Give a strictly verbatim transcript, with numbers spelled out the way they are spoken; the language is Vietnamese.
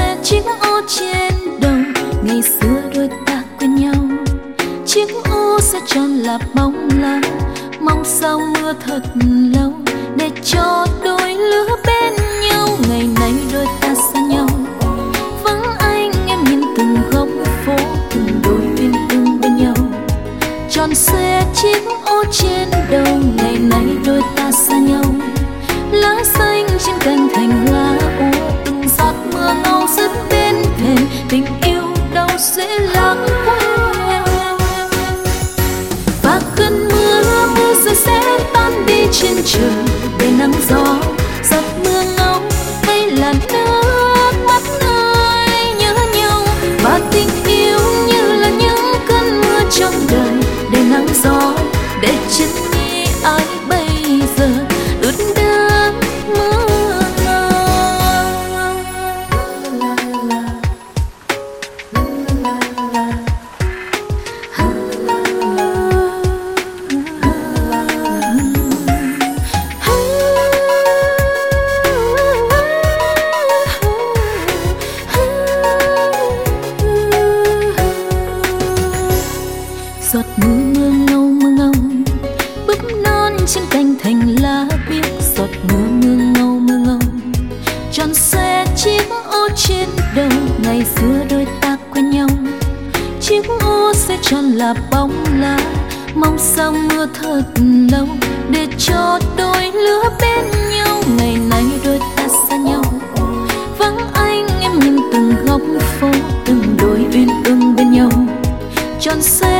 xe chiếc ô trên đầu, ngày xưa đôi ta quen nhau. Chiếc ô sẽ tròn là bóng lá, mong sao mưa thật lâu để cho đôi lứa bên nhau. Ngày nay đôi ta xa nhau, vắng anh em nhìn từng góc phố, từng đôi uyên ương bên nhau. Tròn xe chiếc ô trên đầu, ngày nay đôi ta xa nhau. Lá xanh trên cành thành lá úa, từng giọt mưa ngâu rớt bên thềm, tình yêu đâu dễ lãng quên. Và cơn mưa mưa rồi sẽ tan đi trên trời, để nắng gió giọt mưa ngâu hay là nước mắt ai nhớ nhau. Và tình yêu như là những cơn mưa trong đời, để nắng gió để chân mi ai bây giờ ướt đẫm mưa ngâu. Giọt mưa mưa ngâu mưa ngâu, búp non trên cành thành lá biếc. Giọt mưa mưa ngâu mưa ngâu, tròn xe chiếc ô trên đầu, ngày xưa đôi ta quen nhau. Chiếc ô sẽ tròn là bóng lá, mong sao mưa thật lâu để cho đôi lứa bên nhau. Ngày nay đôi ta xa nhau, vắng anh em nhìn từng góc phố, từng đôi uyên ương bên nhau. Tròn xe